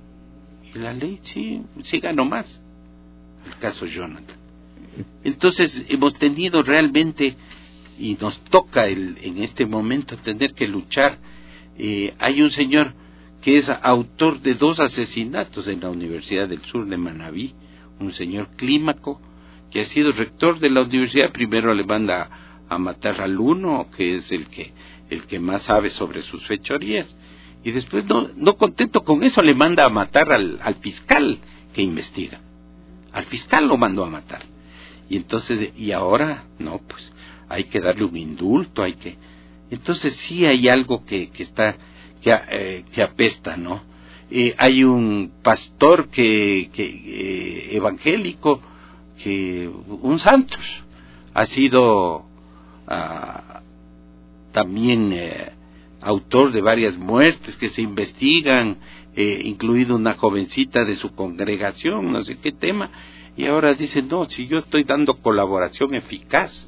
Y la ley sí, sí ganó más. El caso Jonathan. Entonces hemos tenido realmente, y nos toca el, en este momento tener que luchar. Eh, hay un señor que es autor de dos asesinatos en la Universidad del Sur de Manabí, un señor Clímaco, que ha sido rector de la universidad. Primero le manda a matar al uno, que es el que el que más sabe sobre sus fechorías, y después, no, no contento con eso, le manda a matar al, al fiscal que investiga. Al fiscal lo mandó a matar. Y entonces, y ahora, no, pues hay que darle un indulto, hay que... Entonces sí hay algo que, que está, que, eh, que apesta, ¿no? Eh, hay un pastor que, que eh, evangélico, que un santo, ha sido uh, también eh, autor de varias muertes que se investigan, eh, incluido una jovencita de su congregación, no sé qué tema, y ahora dicen, no, si yo estoy dando colaboración eficaz.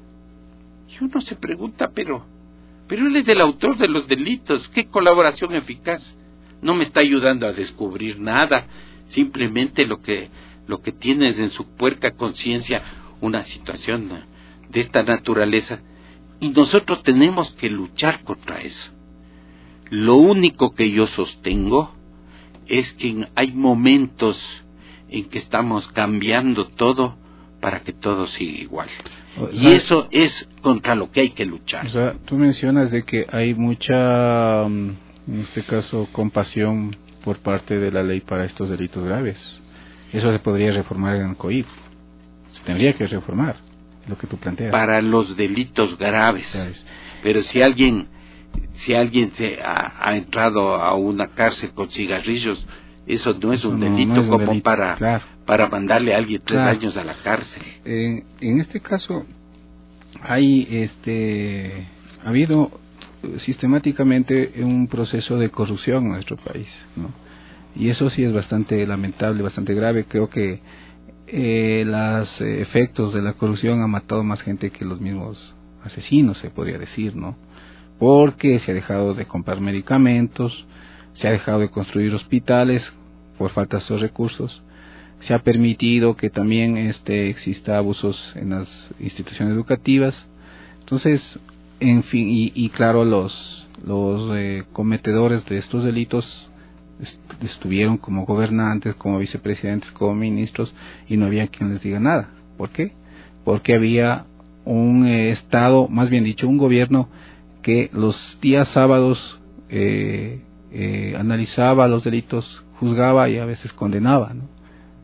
Y uno se pregunta, pero, pero él es el autor de los delitos, ¿qué colaboración eficaz? No me está ayudando a descubrir nada, simplemente lo que, lo que tiene es en su puerca conciencia una situación de esta naturaleza, y nosotros tenemos que luchar contra eso. Lo único que yo sostengo es que hay momentos en que estamos cambiando todo para que todo siga igual. O sea, y eso es contra lo que hay que luchar. O sea, tú mencionas de que hay mucha, en este caso, compasión por parte de la ley para estos delitos graves. Eso se podría reformar en el C O I P. Se tendría que reformar, lo que tú planteas. Para los delitos graves. ¿Sabes? Pero si alguien, si alguien se ha, ha entrado a una cárcel con cigarrillos, eso no es eso un delito no, no es un como delito, para, claro. para mandarle a alguien tres claro. años a la cárcel. En, en este caso, hay este ha habido sistemáticamente un proceso de corrupción en nuestro país, ¿no? Y eso sí es bastante lamentable, bastante grave. Creo que eh, los eh, efectos de la corrupción han matado más gente que los mismos asesinos, se podría decir, ¿no? Porque se ha dejado de comprar medicamentos, se ha dejado de construir hospitales por falta de esos recursos, se ha permitido que también este exista abusos en las instituciones educativas. Entonces, en fin, y, y claro, los los eh, cometedores de estos delitos est- estuvieron como gobernantes, como vicepresidentes, como ministros, y no había quien les diga nada. ¿Por qué? Porque había un eh, Estado, más bien dicho, un gobierno que los días sábados eh, eh, analizaba los delitos, juzgaba y a veces condenaba, ¿no?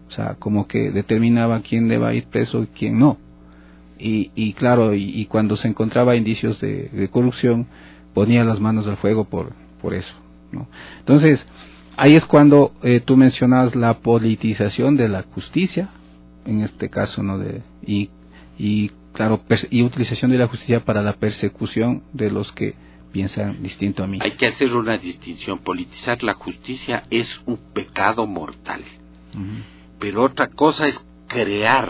o sea, como que determinaba quién deba ir preso y quién no. Y, y claro, y, y cuando se encontraba indicios de, de corrupción, ponía las manos al fuego por, por eso, ¿no? Entonces, ahí es cuando eh, tú mencionas la politización de la justicia, en este caso, ¿no? De, y, y claro, y utilización de la justicia para la persecución de los que piensan distinto a mí. Hay que hacer una distinción. Politizar la justicia es un pecado mortal. Uh-huh. Pero otra cosa es crear,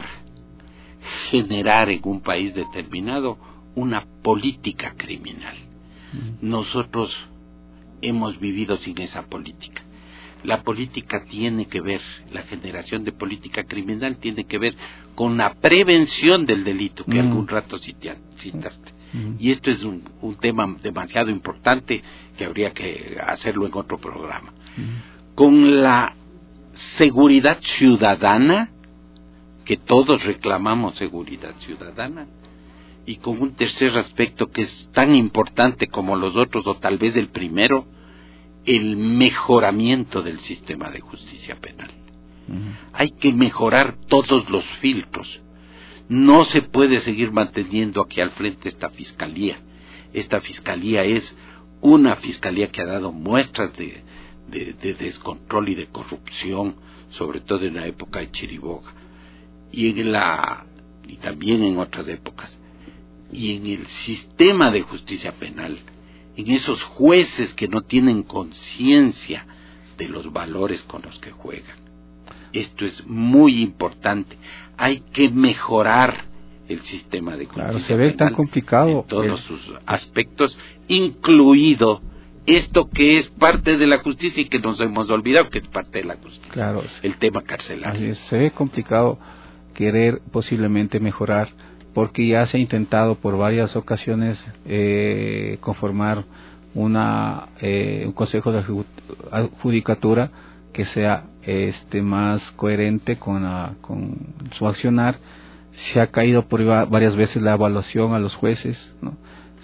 generar en un país determinado una política criminal. Uh-huh. Nosotros hemos vivido sin esa política. La política tiene que ver, la generación de política criminal tiene que ver con la prevención del delito que uh-huh. algún rato citaste. Uh-huh. Y esto es un, un tema demasiado importante que habría que hacerlo en otro programa. Uh-huh. Con la seguridad ciudadana, que todos reclamamos seguridad ciudadana, y con un tercer aspecto que es tan importante como los otros, o tal vez el primero, el mejoramiento del sistema de justicia penal. Uh-huh. Hay que mejorar todos los filtros. No se puede seguir manteniendo aquí al frente esta fiscalía. Esta fiscalía es una fiscalía que ha dado muestras de, de, de descontrol y de corrupción, sobre todo en la época de Chiriboga, y en la y también en otras épocas. Y en el sistema de justicia penal, en esos jueces que no tienen conciencia de los valores con los que juegan. Esto es muy importante. Hay que mejorar el sistema de justicia Claro, se ve tan complicado en todos el... sus aspectos, incluido esto que es parte de la justicia y que nos hemos olvidado que es parte de la justicia, claro, el tema carcelario. Es, se ve complicado querer posiblemente mejorar, porque ya se ha intentado por varias ocasiones eh, conformar una eh, un consejo de judicatura que sea este más coherente con la, con su accionar. Se ha caído por varias veces la evaluación a los jueces, ¿no?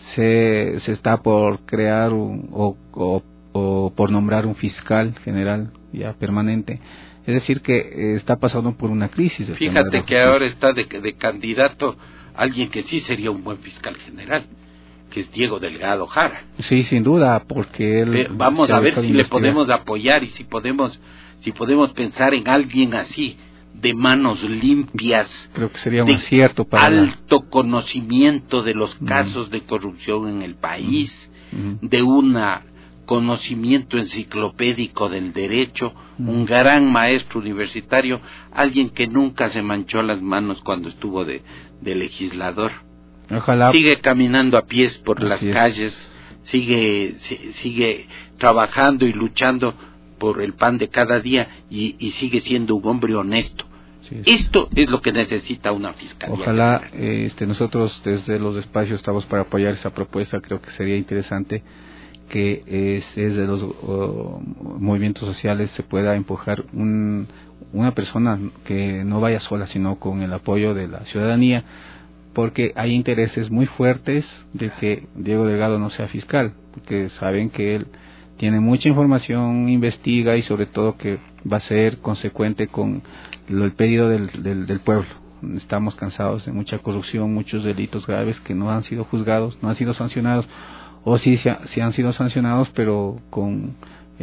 Se se está por crear un, o, o, o por nombrar un fiscal general ya permanente. Es decir que eh, está pasando por una crisis. Fíjate que ahora está de, de candidato alguien que sí sería un buen fiscal general, que es Diego Delgado Jara. Sí, sin duda, porque él... Pero vamos a ver si le podemos apoyar y si podemos si podemos pensar en alguien así, de manos limpias. Creo que sería un acierto para... alto conocimiento de los casos uh-huh. de corrupción en el país, uh-huh. de un conocimiento enciclopédico del derecho, uh-huh. un gran maestro universitario, alguien que nunca se manchó las manos cuando estuvo de, de legislador. Ojalá. Sigue caminando a pies por Así las es. calles, sigue sigue trabajando y luchando por el pan de cada día y, y sigue siendo un hombre honesto. Sí, Esto es lo que necesita una fiscalía. Ojalá eh, este, nosotros desde los espacios estamos para apoyar esa propuesta. Creo que sería interesante que eh, desde los uh, movimientos sociales se pueda empujar un, una persona que no vaya sola, sino con el apoyo de la ciudadanía, porque hay intereses muy fuertes de que Diego Delgado no sea fiscal, porque saben que él tiene mucha información, investiga y sobre todo que va a ser consecuente con lo, el pedido del, del, del pueblo. Estamos cansados de mucha corrupción, muchos delitos graves que no han sido juzgados, no han sido sancionados, o sí, sí han sido sancionados, pero con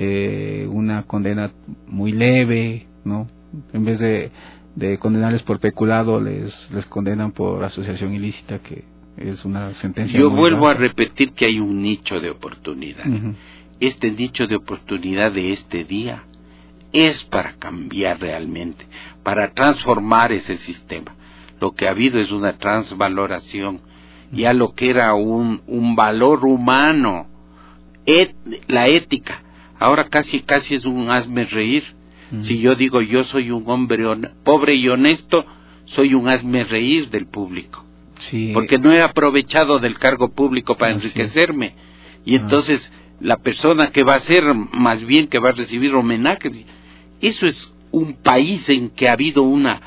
eh, una condena muy leve, ¿no? En vez de, de condenarles por peculado, les, les condenan por asociación ilícita, que es una sentencia. Yo muy vuelvo baja. a repetir que hay un nicho de oportunidad. Uh-huh. Este nicho de oportunidad de este día es para cambiar realmente, para transformar ese sistema. Lo que ha habido es una transvaloración, ya lo que era un, un valor humano, et, la ética, ahora casi casi es un hazme reír. Mm. Si yo digo yo soy un hombre on, pobre y honesto, soy un hazme reír del público, sí. porque no he aprovechado del cargo público para Así enriquecerme, y ah. entonces la persona que va a ser, más bien que va a recibir homenajes, eso es un país en que ha habido una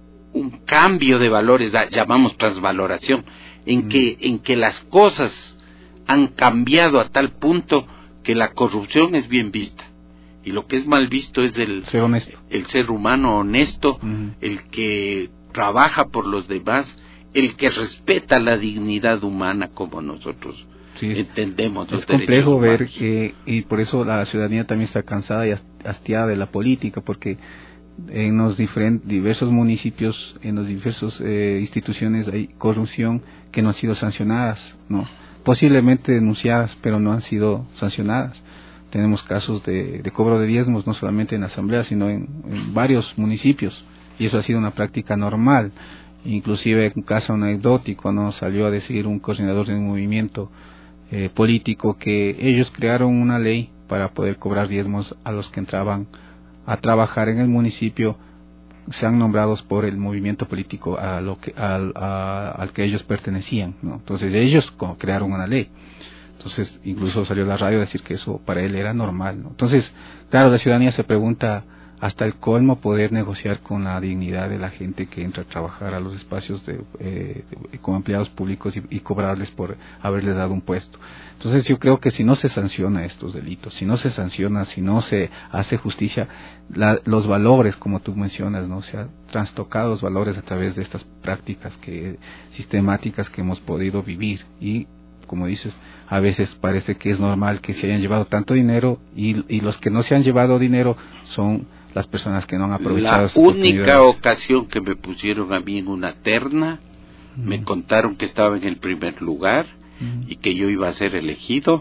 un cambio de valores, llamamos transvaloración, en mm. que en que las cosas han cambiado a tal punto que la corrupción es bien vista Y lo que es mal visto es el ser honesto, el ser humano honesto, uh-huh. el que trabaja por los demás, el que respeta la dignidad humana como nosotros sí, entendemos los es complejo derechos ver que, y por eso la ciudadanía también está cansada y hastiada de la política, porque en los diferentes, diversos municipios, en las diversas eh, instituciones hay corrupción que no han sido sancionadas, ¿no? Posiblemente denunciadas, pero no han sido sancionadas. Tenemos casos de, de cobro de diezmos, no solamente en la asamblea, sino en, en varios municipios, y eso ha sido una práctica normal. Inclusive un caso anecdótico, ¿no? Salió a decir un coordinador de un movimiento eh, político que ellos crearon una ley para poder cobrar diezmos a los que entraban a trabajar en el municipio, sean nombrados por el movimiento político a lo que, al, a, al que ellos pertenecían, ¿no? Entonces ellos crearon una ley. Entonces, incluso salió a la radio a decir que eso para él era normal, ¿no? Entonces, claro, la ciudadanía se pregunta hasta el colmo poder negociar con la dignidad de la gente que entra a trabajar a los espacios de, eh, de, como empleados públicos y, y cobrarles por haberles dado un puesto. Entonces, yo creo que si no se sanciona estos delitos, si no se sanciona, si no se hace justicia, la, los valores, como tú mencionas, ¿no? Se han trastocado los valores a través de estas prácticas que sistemáticas que hemos podido vivir y, como dices, a veces parece que es normal que se hayan llevado tanto dinero y, y los que no se han llevado dinero son las personas que no han aprovechado. La única ocasión que me pusieron a mí en una terna, uh-huh. me contaron que estaba en el primer lugar uh-huh. y que yo iba a ser elegido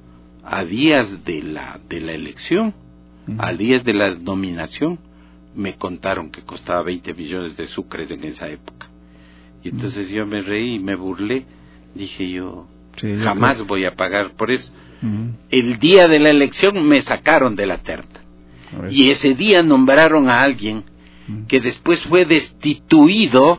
a días de la de la elección, uh-huh. a días de la nominación, me contaron que costaba veinte millones de sucres en esa época. Y entonces uh-huh. yo me reí y me burlé, dije yo, sí, jamás creo. voy a pagar por eso. Uh-huh. El día de la elección me sacaron de la terna. Y ese día nombraron a alguien uh-huh. que después fue destituido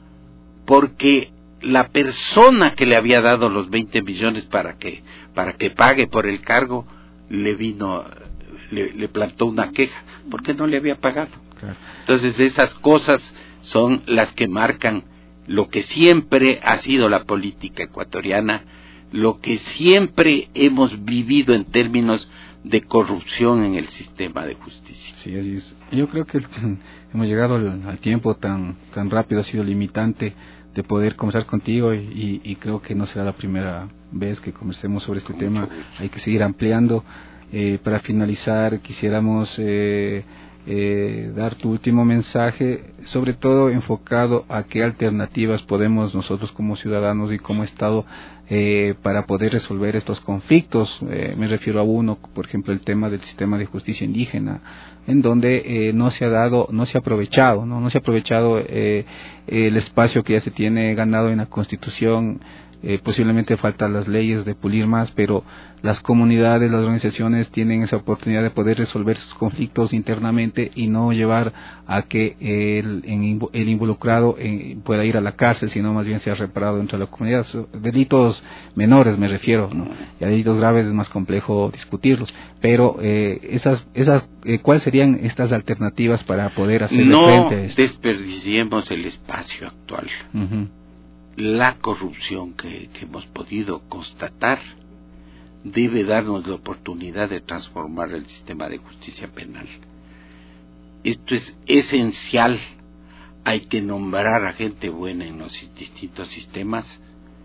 porque la persona que le había dado los veinte millones para que para que pague por el cargo le vino le, le plantó una queja porque no le había pagado. Claro. Entonces esas cosas son las que marcan lo que siempre ha sido la política ecuatoriana, lo que siempre hemos vivido en términos de corrupción en el sistema de justicia. Sí, así es. Yo creo que hemos llegado al, al tiempo tan tan rápido, ha sido limitante de poder conversar contigo y, y, y creo que no será la primera vez que conversemos sobre este Con tema. Hay que seguir ampliando. Eh, para finalizar, quisiéramos eh, eh, dar tu último mensaje, sobre todo enfocado a qué alternativas podemos nosotros como ciudadanos y como Estado eh, para poder resolver estos conflictos. Eh, me refiero a uno, por ejemplo, el tema del sistema de justicia indígena, en donde eh, no se ha dado, no se ha aprovechado, no, no se ha aprovechado eh, el espacio que ya se tiene ganado en la Constitución. Eh, posiblemente faltan las leyes de pulir más, pero las comunidades, las organizaciones tienen esa oportunidad de poder resolver sus conflictos internamente y no llevar a que el, el involucrado en, pueda ir a la cárcel, sino más bien sea reparado dentro de la comunidad. Delitos menores me refiero, ¿no? Y a delitos graves es más complejo discutirlos, pero eh, esas, esas, eh, ¿cuáles serían estas alternativas para poder hacer no frente a esto? No desperdiciemos el espacio actual. Uh-huh. La corrupción que, que hemos podido constatar debe darnos la oportunidad de transformar el sistema de justicia penal. Esto es esencial. Hay que nombrar a gente buena en los distintos sistemas.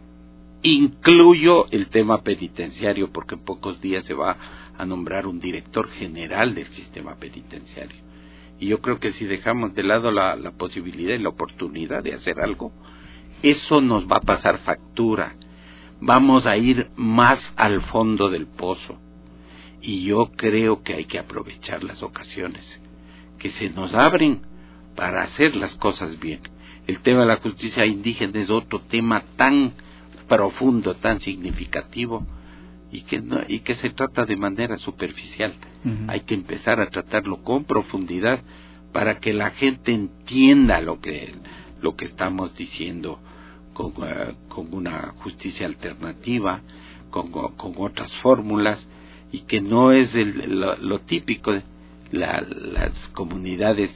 Incluyo el tema penitenciario, porque en pocos días se va a nombrar un director general del sistema penitenciario. Y yo creo que si dejamos de lado la, la posibilidad y la oportunidad de hacer algo, eso nos va a pasar factura. Vamos a ir más al fondo del pozo. Y yo creo que hay que aprovechar las ocasiones que se nos abren para hacer las cosas bien. El tema de la justicia indígena es otro tema tan profundo, tan significativo, y que, no, y que se trata de manera superficial. Uh-huh. Hay que empezar a tratarlo con profundidad para que la gente entienda lo que, lo que estamos diciendo. Con, uh, con una justicia alternativa, con, con otras fórmulas, y que no es el, lo, lo típico de la, las comunidades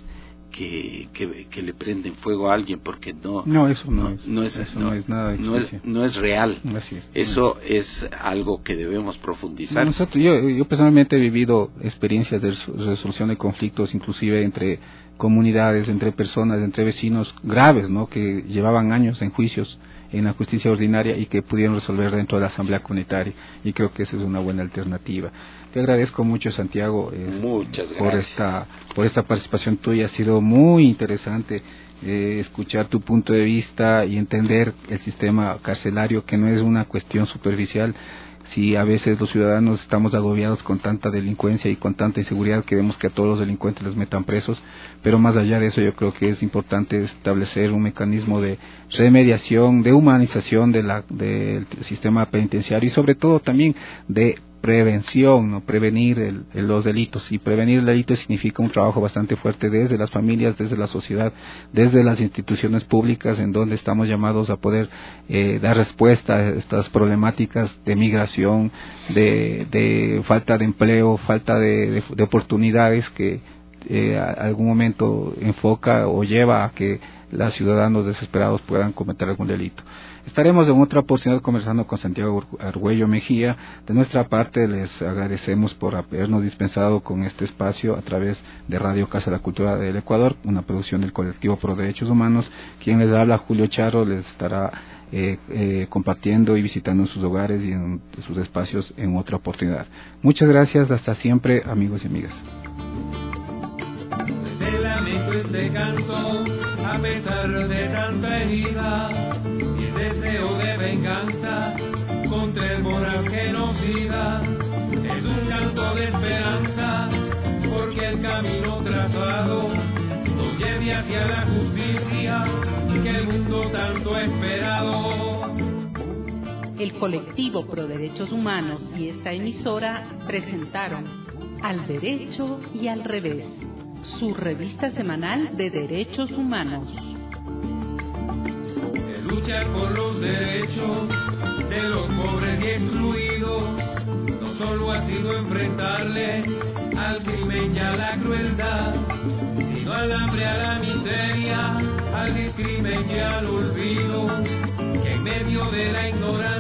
que, que, que le prenden fuego a alguien, porque no no eso no, no, es, no es eso no, no es nada de no es, no es real. Así es. Eso es algo que debemos profundizar. Nosotros, yo, yo personalmente he vivido experiencias de resolución de conflictos, inclusive entre comunidades, entre personas, entre vecinos graves, ¿no? Que llevaban años en juicios en la justicia ordinaria y que pudieron resolver dentro de la asamblea comunitaria, y creo que esa es una buena alternativa. Te agradezco mucho, Santiago, eh, Muchas por gracias. esta por esta participación tuya. Ha sido muy interesante eh, escuchar tu punto de vista y entender el sistema carcelario, que no es una cuestión superficial. Si a veces los ciudadanos estamos agobiados con tanta delincuencia y con tanta inseguridad, queremos que a todos los delincuentes los metan presos, pero más allá de eso yo creo que es importante establecer un mecanismo de remediación, de humanización de la, del sistema penitenciario, y sobre todo también de prevención, no prevenir el, el, los delitos. Y prevenir el delito significa un trabajo bastante fuerte desde las familias, desde la sociedad, desde las instituciones públicas, en donde estamos llamados a poder eh, dar respuesta a estas problemáticas de migración, de, de falta de empleo, falta de, de, de oportunidades que eh, a algún momento enfoca o lleva a que los ciudadanos desesperados puedan cometer algún delito. Estaremos en otra oportunidad conversando con Santiago Argüello Mejía. De nuestra parte les agradecemos por habernos dispensado con este espacio a través de Radio Casa de la Cultura del Ecuador, una producción del colectivo Pro Derechos Humanos. Quien les habla, Julio Charro, les estará eh, eh, compartiendo y visitando en sus hogares y en sus espacios en otra oportunidad. Muchas gracias, hasta siempre, amigos y amigas. Desde lamento este canto, a pesar de tanta herida, y el deseo de venganza contra el voraz genocida, es un canto de esperanza, porque el camino trazado nos lleve hacia la justicia que el mundo tanto ha esperado. El colectivo Pro Derechos Humanos y esta emisora presentaron Al Derecho y al Revés, su revista semanal de derechos humanos. De luchar por los derechos de los pobres y excluidos, no solo ha sido enfrentarle al crimen y a la crueldad, sino al hambre, a la miseria, al discrimen y al olvido, que en medio de la ignorancia